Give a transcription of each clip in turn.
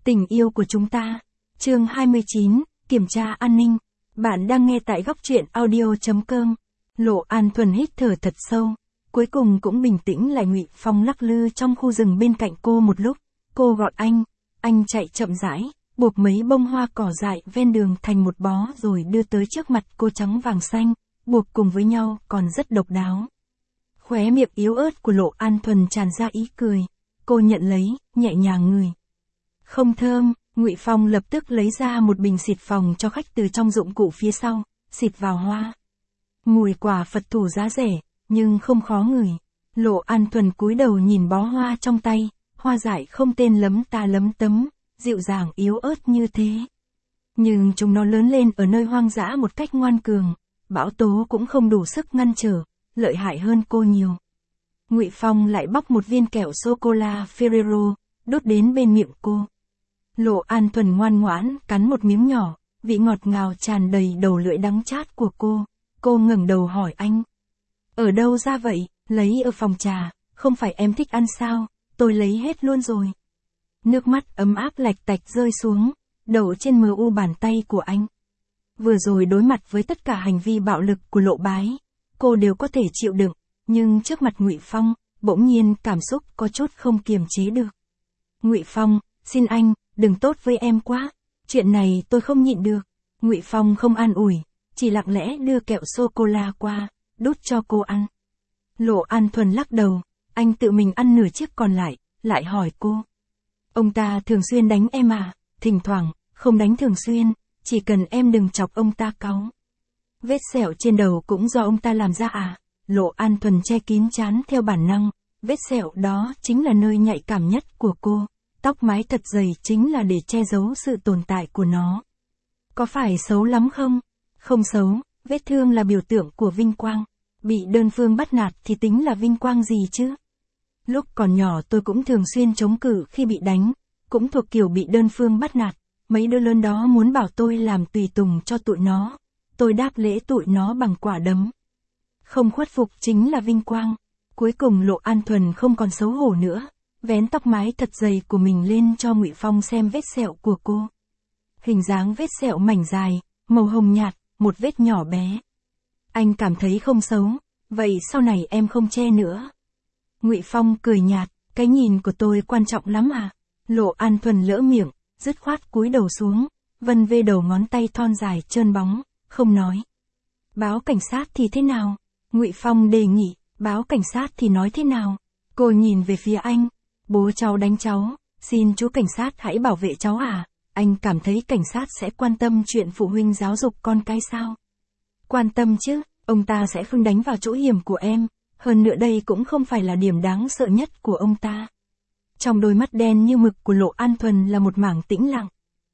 Tình yêu của chúng ta. Chương 29, kiểm tra an ninh. Bạn đang nghe tại góc truyện audio.com. Lộ An Thuần hít thở thật sâu, cuối cùng cũng bình tĩnh lại. Ngụy Phong lắc lư trong khu rừng bên cạnh cô một lúc, cô gọi anh chạy chậm rãi, buộc mấy bông hoa cỏ dại ven đường thành một bó rồi đưa tới trước mặt cô. Trắng vàng xanh, buộc cùng với nhau còn rất độc đáo. Khóe miệng yếu ớt của Lộ An Thuần tràn ra ý cười, cô nhận lấy, nhẹ nhàng ngửi. Không thơm. Ngụy Phong lập tức lấy ra một bình xịt phòng cho khách từ trong dụng cụ phía sau, xịt vào hoa. Mùi quả Phật thủ giá rẻ, nhưng không khó ngửi. Lộ An Thuần cúi đầu nhìn bó hoa trong tay, hoa dại không tên lấm ta lấm tấm, dịu dàng yếu ớt như thế. Nhưng chúng nó lớn lên ở nơi hoang dã một cách ngoan cường, bão tố cũng không đủ sức ngăn trở, lợi hại hơn cô nhiều. Ngụy Phong lại bóc một viên kẹo sô-cô-la Ferrero, đút đến bên miệng cô. Lộ An Thuần ngoan ngoãn cắn một miếng nhỏ, vị ngọt ngào tràn đầy đầu lưỡi đắng chát của cô. Cô ngẩng đầu hỏi anh. Ở đâu ra vậy? Lấy ở phòng trà, không phải em thích ăn sao? Tôi lấy hết luôn rồi. Nước mắt ấm áp lạch tạch rơi xuống, đổ trên mờ u bàn tay của anh. Vừa rồi đối mặt với tất cả hành vi bạo lực của Lộ Bái, cô đều có thể chịu đựng, nhưng trước mặt Ngụy Phong, bỗng nhiên cảm xúc có chút không kiềm chế được. Ngụy Phong, xin anh, đừng tốt với em quá, chuyện này tôi không nhịn được. Ngụy Phong không an ủi, chỉ lặng lẽ đưa kẹo sô-cô-la qua, đút cho cô ăn. Lộ An Thuần lắc đầu, anh tự mình ăn nửa chiếc còn lại hỏi cô. Ông ta thường xuyên đánh em à? Thỉnh thoảng, không đánh thường xuyên, chỉ cần em đừng chọc ông ta cáu. Vết sẹo trên đầu cũng do ông ta làm ra à? Lộ An Thuần che kín trán theo bản năng, vết sẹo đó chính là nơi nhạy cảm nhất của cô. Tóc mái thật dày chính là để che giấu sự tồn tại của nó. Có phải xấu lắm không? Không xấu, vết thương là biểu tượng của vinh quang. Bị đơn phương bắt nạt thì tính là vinh quang gì chứ? Lúc còn nhỏ tôi cũng thường xuyên chống cự khi bị đánh, cũng thuộc kiểu bị đơn phương bắt nạt. Mấy đứa lớn đó muốn bảo tôi làm tùy tùng cho tụi nó. Tôi đáp lễ tụi nó bằng quả đấm. Không khuất phục chính là vinh quang. Cuối cùng Lộ An Thuần không còn xấu hổ nữa, vén tóc mái thật dày của mình lên cho Ngụy Phong xem vết sẹo của cô. Hình dáng vết sẹo mảnh dài, màu hồng nhạt, một vết nhỏ bé. Anh cảm thấy không xấu, vậy sau này em không che nữa. Ngụy Phong cười nhạt, cái nhìn của tôi quan trọng lắm à? Lộ An Thuần lỡ miệng, dứt khoát cúi đầu xuống, vân vê đầu ngón tay thon dài trơn bóng, không nói. Báo cảnh sát thì thế nào? Ngụy Phong đề nghị, báo cảnh sát thì nói thế nào? Cô nhìn về phía anh. Bố cháu đánh cháu, xin chú cảnh sát hãy bảo vệ cháu à? Anh cảm thấy cảnh sát sẽ quan tâm chuyện phụ huynh giáo dục con cái sao? Quan tâm chứ, ông ta sẽ không đánh vào chỗ hiểm của em, hơn nữa đây cũng không phải là điểm đáng sợ nhất của ông ta. Trong đôi mắt đen như mực của Lộ An Thuần là một mảng tĩnh lặng.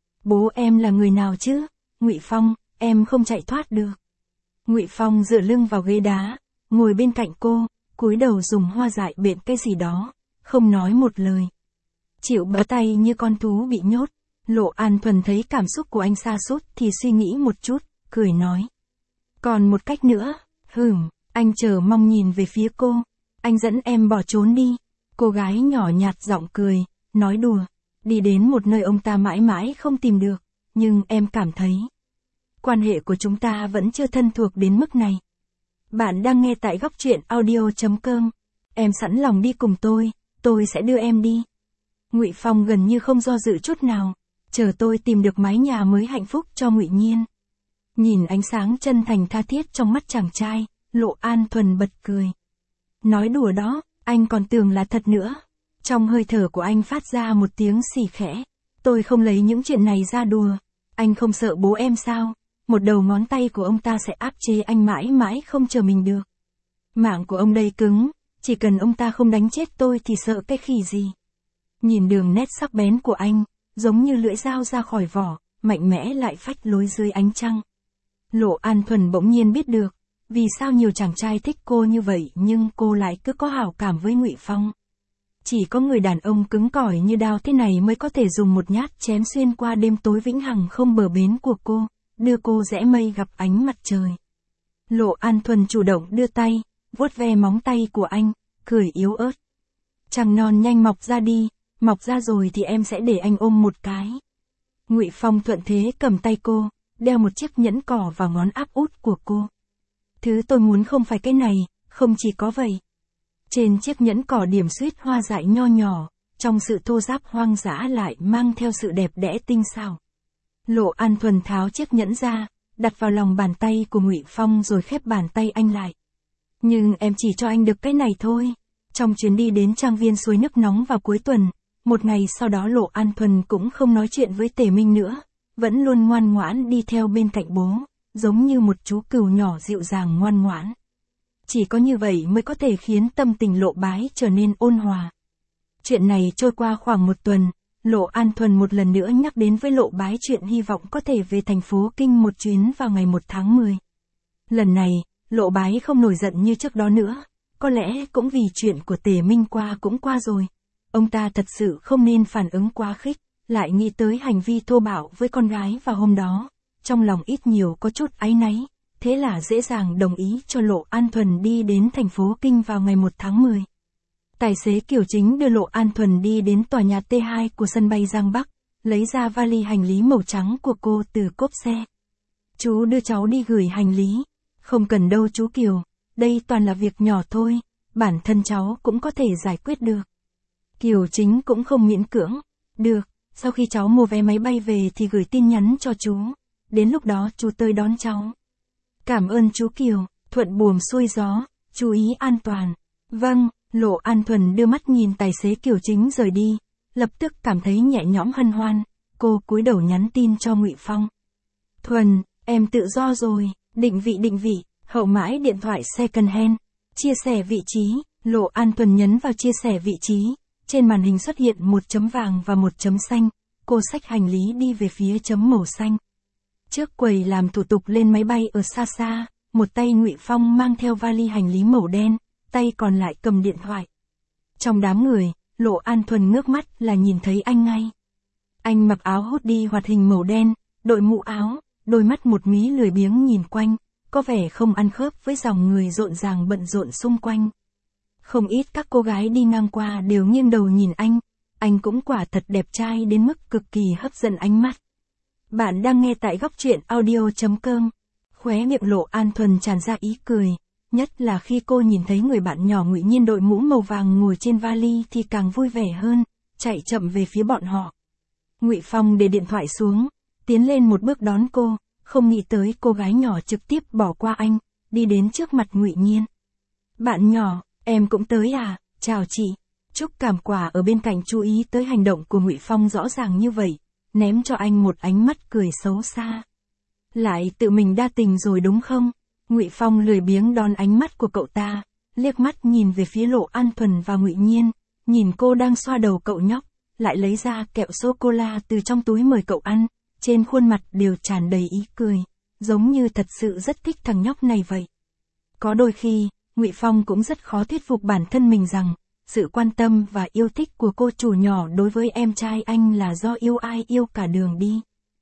Bố em là người nào chứ? Ngụy Phong, em không chạy thoát được. Ngụy Phong dựa lưng vào ghế đá, ngồi bên cạnh cô, cúi đầu dùng hoa dại bện cái gì đó, không nói một lời. Chịu bó tay như con thú bị nhốt. Lộ An Thuần thấy cảm xúc của anh sa sút thì suy nghĩ một chút, cười nói. Còn một cách nữa, anh chờ mong nhìn về phía cô. Anh dẫn em bỏ trốn đi. Cô gái nhỏ nhạt giọng cười, nói đùa. Đi đến một nơi ông ta mãi mãi không tìm được, nhưng em cảm thấy quan hệ của chúng ta vẫn chưa thân thuộc đến mức này. Bạn đang nghe tại góc truyện audio.com. Em sẵn lòng đi cùng tôi sẽ đưa em đi. Ngụy Phong gần như không do dự chút nào, chờ tôi tìm được mái nhà mới hạnh phúc cho Ngụy Nhiên. Nhìn ánh sáng chân thành tha thiết trong mắt chàng trai, Lộ An Thuần bật cười. Nói đùa đó, anh còn tưởng là thật nữa. Trong hơi thở của anh phát ra một tiếng xì khẽ. Tôi không lấy những chuyện này ra đùa. Anh không sợ bố em sao? Một đầu ngón tay của ông ta sẽ áp chế anh mãi mãi không chờ mình được. Mạng của ông đây cứng, chỉ cần ông ta không đánh chết tôi thì sợ cái khỉ gì. Nhìn đường nét sắc bén của anh, giống như lưỡi dao ra khỏi vỏ, mạnh mẽ lại phách lối dưới ánh trăng. Lộ An Thuần bỗng nhiên biết được, vì sao nhiều chàng trai thích cô như vậy nhưng cô lại cứ có hảo cảm với Ngụy Phong. Chỉ có người đàn ông cứng cỏi như đao thế này mới có thể dùng một nhát chém xuyên qua đêm tối vĩnh hằng không bờ bến của cô, đưa cô rẽ mây gặp ánh mặt trời. Lộ An Thuần chủ động đưa tay, vuốt ve móng tay của anh, cười yếu ớt. Trăng non nhanh mọc ra đi, mọc ra rồi thì em sẽ để anh ôm một cái. Ngụy Phong thuận thế cầm tay cô, đeo một chiếc nhẫn cỏ vào ngón áp út của cô. Thứ tôi muốn không phải cái này, không chỉ có vậy. Trên chiếc nhẫn cỏ điểm xuyết hoa dại nho nhỏ, trong sự thô ráp hoang dã lại mang theo sự đẹp đẽ tinh xảo. Lộ An Thuần tháo chiếc nhẫn ra, đặt vào lòng bàn tay của Ngụy Phong rồi khép bàn tay anh lại. Nhưng em chỉ cho anh được cái này thôi. Trong chuyến đi đến trang viên suối nước nóng vào cuối tuần, một ngày sau đó Lộ An Thuần cũng không nói chuyện với Tề Minh nữa, vẫn luôn ngoan ngoãn đi theo bên cạnh bố, giống như một chú cừu nhỏ dịu dàng ngoan ngoãn. Chỉ có như vậy mới có thể khiến tâm tình Lộ Bái trở nên ôn hòa. Chuyện này trôi qua khoảng một tuần, Lộ An Thuần một lần nữa nhắc đến với Lộ Bái chuyện hy vọng có thể về thành phố Kinh một chuyến vào ngày 1 tháng 10. Lần này, Lộ Bái không nổi giận như trước đó nữa, có lẽ cũng vì chuyện của Tề Minh cũng qua rồi. Ông ta thật sự không nên phản ứng quá khích, lại nghĩ tới hành vi thô bạo với con gái vào hôm đó, trong lòng ít nhiều có chút áy náy, thế là dễ dàng đồng ý cho Lộ An Thuần đi đến thành phố Kinh vào ngày 1 tháng 10. Tài xế Kiều Chính đưa Lộ An Thuần đi đến tòa nhà T2 của sân bay Giang Bắc, lấy ra vali hành lý màu trắng của cô từ cốp xe. Chú đưa cháu đi gửi hành lý. Không cần đâu chú Kiều, đây toàn là việc nhỏ thôi, bản thân cháu cũng có thể giải quyết được. Kiều Chính cũng không miễn cưỡng. Được, sau khi cháu mua vé máy bay về thì gửi tin nhắn cho chú. Đến lúc đó chú tới đón cháu. Cảm ơn chú Kiều, thuận buồm xuôi gió, chú ý an toàn. Vâng, Lộ An Thuần đưa mắt nhìn tài xế Kiều Chính rời đi, lập tức cảm thấy nhẹ nhõm hân hoan, cô cúi đầu nhắn tin cho Ngụy Phong. Thuần, em tự do rồi, định vị, hậu mãi điện thoại second hand, chia sẻ vị trí, Lộ An Thuần nhấn vào chia sẻ vị trí, trên màn hình xuất hiện một chấm vàng và một chấm xanh, cô xách hành lý đi về phía chấm màu xanh. Trước quầy làm thủ tục lên máy bay ở xa xa, một tay Ngụy Phong mang theo vali hành lý màu đen, tay còn lại cầm điện thoại. Trong đám người, Lộ An Thuần ngước mắt là nhìn thấy anh ngay. Anh mặc áo hoodie hoạt hình màu đen, đội mũ áo, đôi mắt một mí lười biếng nhìn quanh, có vẻ không ăn khớp với dòng người rộn ràng bận rộn xung quanh. Không ít các cô gái đi ngang qua đều nghiêng đầu nhìn anh cũng quả thật đẹp trai đến mức cực kỳ hấp dẫn ánh mắt. Bạn đang nghe tại góc truyện audio.com. Khóe miệng Lộ An Thuần tràn ra ý cười, nhất là khi cô nhìn thấy người bạn nhỏ Ngụy Nhiên đội mũ màu vàng ngồi trên vali thì càng vui vẻ hơn, chạy chậm về phía bọn họ. Ngụy Phong để điện thoại xuống, tiến lên một bước đón cô, không nghĩ tới cô gái nhỏ trực tiếp bỏ qua anh, đi đến trước mặt Ngụy Nhiên. Bạn nhỏ, em cũng tới à, chào chị. Trúc Cảm Quả ở bên cạnh chú ý tới hành động của Ngụy Phong rõ ràng như vậy, ném cho anh một ánh mắt cười xấu xa. Lại tự mình đa tình rồi đúng không? Ngụy Phong lười biếng đón ánh mắt của cậu ta, liếc mắt nhìn về phía Lộ An Thuần và Ngụy Nhiên, nhìn cô đang xoa đầu cậu nhóc, lại lấy ra kẹo sô-cô-la từ trong túi mời cậu ăn, trên khuôn mặt đều tràn đầy ý cười, giống như thật sự rất thích thằng nhóc này vậy. Có đôi khi, Ngụy Phong cũng rất khó thuyết phục bản thân mình rằng, sự quan tâm và yêu thích của cô chủ nhỏ đối với em trai anh là do yêu ai yêu cả đường đi.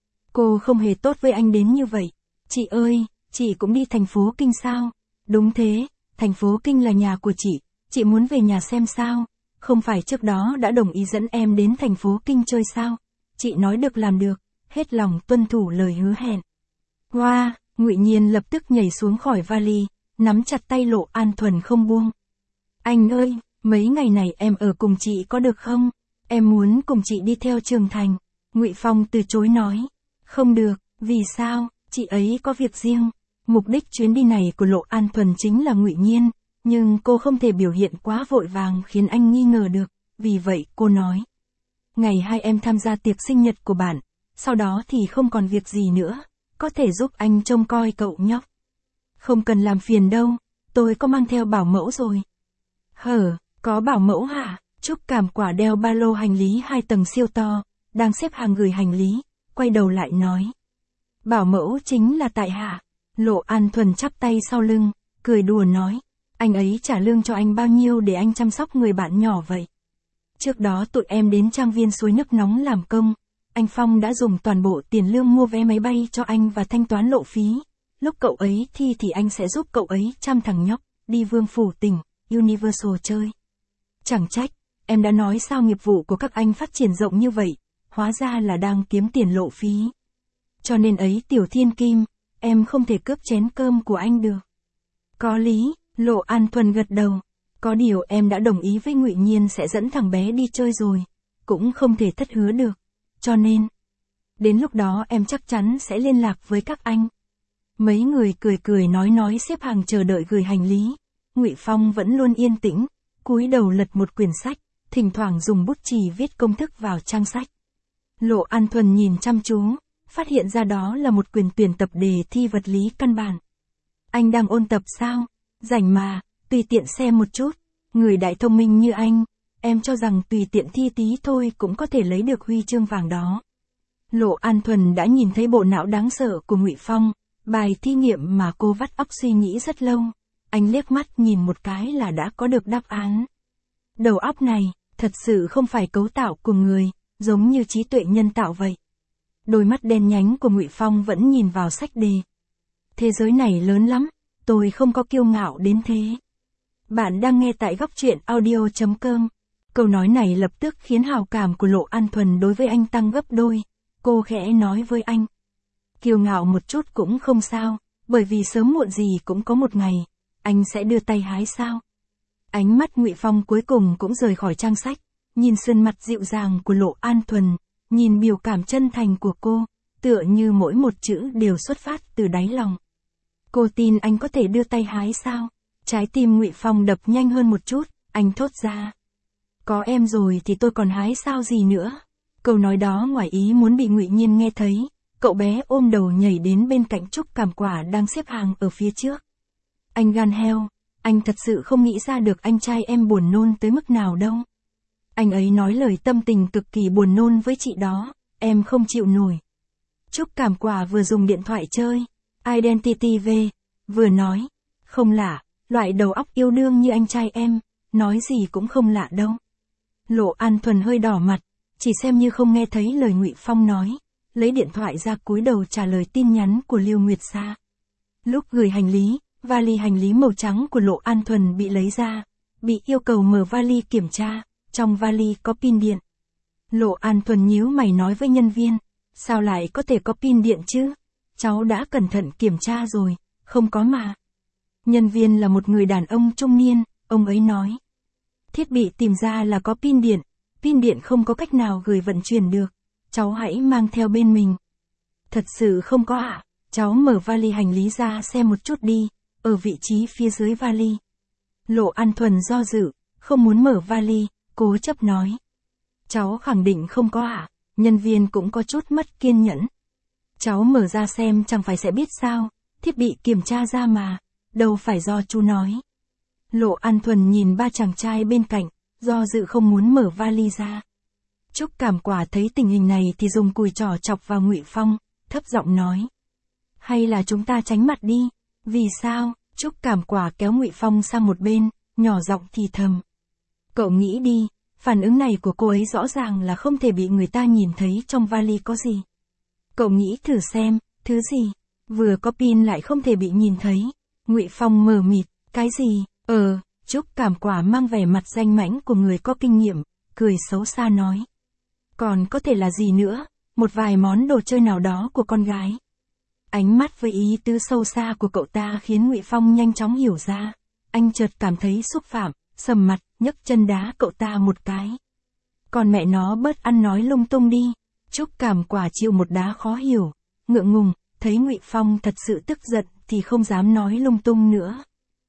Cô không hề tốt với anh đến như vậy. Chị ơi, chị cũng đi thành phố Kinh sao? Đúng thế, thành phố Kinh là nhà của chị muốn về nhà xem sao? Không phải trước đó đã đồng ý dẫn em đến thành phố Kinh chơi sao? Chị nói được làm được, hết lòng tuân thủ lời hứa hẹn. Wow, Ngụy Nhiên lập tức nhảy xuống khỏi vali, nắm chặt tay Lộ An Thuần không buông. Anh ơi, mấy ngày này em ở cùng chị có được không? Em muốn cùng chị đi theo Trường Thành. Ngụy Phong từ chối nói. Không được, vì sao? Chị ấy có việc riêng. Mục đích chuyến đi này của Lộ An Thuần chính là Ngụy Nhiên, nhưng cô không thể biểu hiện quá vội vàng khiến anh nghi ngờ được, vì vậy cô nói. Ngày hai em tham gia tiệc sinh nhật của bạn, sau đó thì không còn việc gì nữa, có thể giúp anh trông coi cậu nhóc. Không cần làm phiền đâu, tôi có mang theo bảo mẫu rồi. Có bảo mẫu hả? Trúc Cảm Quả đeo ba lô hành lý 2 tầng siêu to, đang xếp hàng gửi hành lý, quay đầu lại nói. Bảo mẫu chính là tại hạ. Lộ An Thuần chắp tay sau lưng, cười đùa nói. Anh ấy trả lương cho anh bao nhiêu để anh chăm sóc người bạn nhỏ vậy? Trước đó tụi em đến trang viên suối nước nóng làm công, anh Phong đã dùng toàn bộ tiền lương mua vé máy bay cho anh và thanh toán lộ phí. Lúc cậu ấy thi thì anh sẽ giúp cậu ấy chăm thằng nhóc, đi Vương Phủ Tỉnh, Universal chơi. Chẳng trách, em đã nói sao nghiệp vụ của các anh phát triển rộng như vậy, hóa ra là đang kiếm tiền lộ phí. Cho nên ấy Tiểu Thiên Kim, em không thể cướp chén cơm của anh được. Có lý, Lộ An Thuần gật đầu. Có điều em đã đồng ý với Ngụy Nhiên sẽ dẫn thằng bé đi chơi rồi, cũng không thể thất hứa được. Cho nên, đến lúc đó em chắc chắn sẽ liên lạc với các anh. Mấy người cười cười nói xếp hàng chờ đợi gửi hành lý. Ngụy Phong vẫn luôn yên tĩnh, cúi đầu lật một quyển sách, thỉnh thoảng dùng bút chì viết công thức vào trang sách. Lộ An Thuần nhìn chăm chú, phát hiện ra đó là một quyển tuyển tập đề thi vật lý căn bản. Anh đang ôn tập sao? Rảnh mà, tùy tiện xem một chút. Người đại thông minh như anh, em cho rằng tùy tiện thi tí thôi cũng có thể lấy được huy chương vàng đó. Lộ An Thuần đã nhìn thấy bộ não đáng sợ của Ngụy Phong, bài thi nghiệm mà cô vắt óc suy nghĩ rất lâu. Anh liếc mắt nhìn một cái là đã có được đáp án. Đầu óc này, thật sự không phải cấu tạo của người, giống như trí tuệ nhân tạo vậy. Đôi mắt đen nhánh của Ngụy Phong vẫn nhìn vào sách đề. Thế giới này lớn lắm, tôi không có kiêu ngạo đến thế. Bạn đang nghe tại góc truyện audio.com. Câu nói này lập tức khiến hào cảm của Lộ An Thuần đối với anh tăng gấp đôi. Cô khẽ nói với anh. Kiêu ngạo một chút cũng không sao, bởi vì sớm muộn gì cũng có một ngày, anh sẽ đưa tay hái sao. Ánh mắt Ngụy Phong cuối cùng cũng rời khỏi trang sách, nhìn sườn mặt dịu dàng của Lộ An Thuần, nhìn biểu cảm chân thành của cô, tựa như mỗi một chữ đều xuất phát từ đáy lòng. Cô tin anh có thể đưa tay hái sao? Trái tim Ngụy Phong đập nhanh hơn một chút, anh thốt ra. Có em rồi thì tôi còn hái sao gì nữa. Câu nói đó ngoài ý muốn bị Ngụy Nhiên nghe thấy, cậu bé ôm đầu nhảy đến bên cạnh Trúc Cảm Quả đang xếp hàng ở phía trước. Anh gan heo, anh thật sự không nghĩ ra được anh trai em buồn nôn tới mức nào đâu. Anh ấy nói lời tâm tình cực kỳ buồn nôn với chị đó, em không chịu nổi. Trúc Cảm Quả vừa dùng điện thoại chơi Identity V, vừa nói, không lạ, loại đầu óc yêu đương như anh trai em, nói gì cũng không lạ đâu. Lộ An Thuần hơi đỏ mặt, chỉ xem như không nghe thấy lời Ngụy Phong nói, lấy điện thoại ra cúi đầu trả lời tin nhắn của Liêu Nguyệt Sa. Lúc gửi hành lý, vali hành lý màu trắng của Lộ An Thuần bị lấy ra, bị yêu cầu mở vali kiểm tra, trong vali có pin điện. Lộ An Thuần nhíu mày nói với nhân viên, sao lại có thể có pin điện chứ? Cháu đã cẩn thận kiểm tra rồi, không có mà. Nhân viên là một người đàn ông trung niên, ông ấy nói. Thiết bị tìm ra là có pin điện không có cách nào gửi vận chuyển được, cháu hãy mang theo bên mình. Thật sự không có ạ, cháu mở vali hành lý ra xem một chút đi, ở vị trí phía dưới vali. Lộ An Thuần do dự, không muốn mở vali, cố chấp nói. Cháu khẳng định không có ạ, nhân viên cũng có chút mất kiên nhẫn. Cháu mở ra xem chẳng phải sẽ biết sao, thiết bị kiểm tra ra mà, đâu phải do chú nói. Lộ An Thuần nhìn ba chàng trai bên cạnh, do dự không muốn mở vali ra. Trúc Cảm Quả thấy tình hình này thì dùng cùi trỏ chọc vào Ngụy Phong, thấp giọng nói. Hay là chúng ta tránh mặt đi, vì sao? Trúc Cảm Quả kéo Ngụy Phong sang một bên, nhỏ giọng thì thầm. Cậu nghĩ đi, phản ứng này của cô ấy rõ ràng là không thể bị người ta nhìn thấy trong vali có gì. Cậu nghĩ thử xem, thứ gì? Vừa có pin lại không thể bị nhìn thấy. Ngụy Phong mờ mịt, cái gì? Trúc Cảm Quả mang vẻ mặt danh mãnh của người có kinh nghiệm, cười xấu xa nói. Còn có thể là gì nữa, một vài món đồ chơi nào đó của con gái. Ánh mắt với ý tứ sâu xa của cậu ta khiến Ngụy Phong nhanh chóng hiểu ra. Anh chợt cảm thấy xúc phạm, sầm mặt, nhấc chân đá cậu ta một cái. Còn mẹ nó bớt ăn nói lung tung đi. Trúc Cảm Quả chịu một đá khó hiểu, ngượng ngùng, thấy Ngụy Phong thật sự tức giận thì không dám nói lung tung nữa.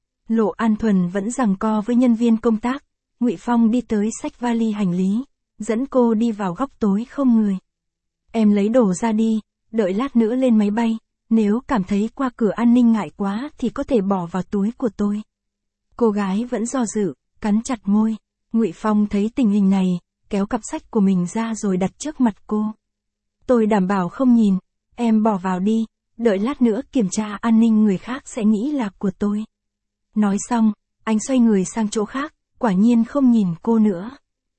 Lộ An Thuần vẫn giằng co với nhân viên công tác, Ngụy Phong đi tới xách vali hành lý, dẫn cô đi vào góc tối không người. Em lấy đồ ra đi, đợi lát nữa lên máy bay, nếu cảm thấy qua cửa an ninh ngại quá thì có thể bỏ vào túi của tôi. Cô gái vẫn do dự, cắn chặt môi. Ngụy Phong thấy tình hình này, kéo cặp sách của mình ra rồi đặt trước mặt cô. Tôi đảm bảo không nhìn, em bỏ vào đi, đợi lát nữa kiểm tra an ninh người khác sẽ nghĩ là của tôi. Nói xong, anh xoay người sang chỗ khác, quả nhiên không nhìn cô nữa.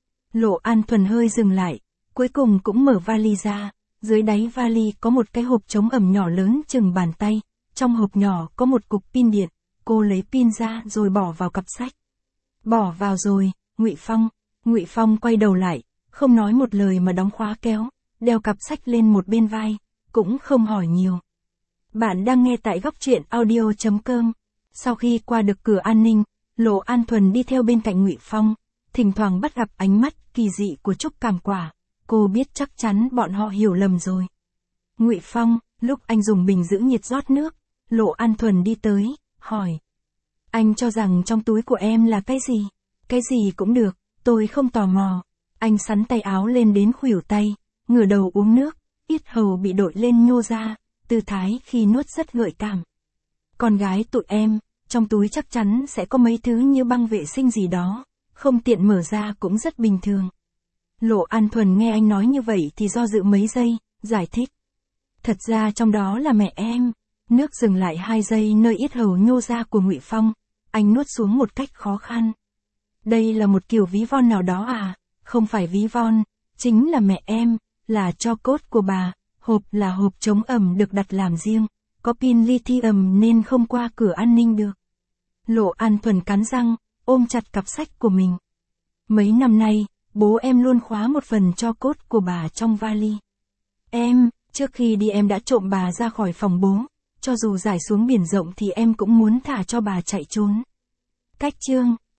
Lộ An Thuần hơi dừng lại, cuối cùng cũng mở vali ra, dưới đáy vali có một cái hộp chống ẩm nhỏ lớn chừng bàn tay, trong hộp nhỏ có một cục pin điện, cô lấy pin ra rồi bỏ vào cặp sách. Bỏ vào rồi, Ngụy Phong, Ngụy Phong quay đầu lại, không nói một lời mà đóng khóa kéo, đeo cặp sách lên một bên vai, cũng không hỏi nhiều. Bạn đang nghe tại góc truyện audio.com. Sau khi qua được cửa an ninh, Lộ An Thuần đi theo bên cạnh Ngụy Phong, thỉnh thoảng bắt gặp ánh mắt kỳ dị của Trúc Cảm Quả, cô biết chắc chắn bọn họ hiểu lầm rồi. Ngụy Phong, lúc anh dùng bình giữ nhiệt rót nước, Lộ An Thuần đi tới, hỏi. Anh cho rằng trong túi của em là cái gì? Cái gì cũng được, tôi không tò mò. Anh xắn tay áo lên đến khuỷu tay, ngửa đầu uống nước, yết hầu bị đội lên nhô ra, tư thái khi nuốt rất gợi cảm. Con gái tụi em, trong túi chắc chắn sẽ có mấy thứ như băng vệ sinh gì đó, không tiện mở ra cũng rất bình thường. Lộ An Thuần nghe anh nói như vậy thì do dự mấy giây, giải thích. Thật ra trong đó là mẹ em. Nước dừng lại 2 giây nơi yết hầu nhô ra của Ngụy Phong, anh nuốt xuống một cách khó khăn. Đây là một kiểu ví von nào đó à? Không phải ví von, chính là mẹ em, là tro cốt của bà, hộp là hộp chống ẩm được đặt làm riêng, có pin lithium nên không qua cửa an ninh được. Lộ An Thuần cắn răng, ôm chặt cặp sách của mình. Mấy năm nay, bố em luôn khóa một phần tro cốt của bà trong vali. Trước khi đi em đã trộm bà ra khỏi phòng bố, cho dù giải xuống biển rộng thì em cũng muốn thả cho bà chạy trốn. Cách chương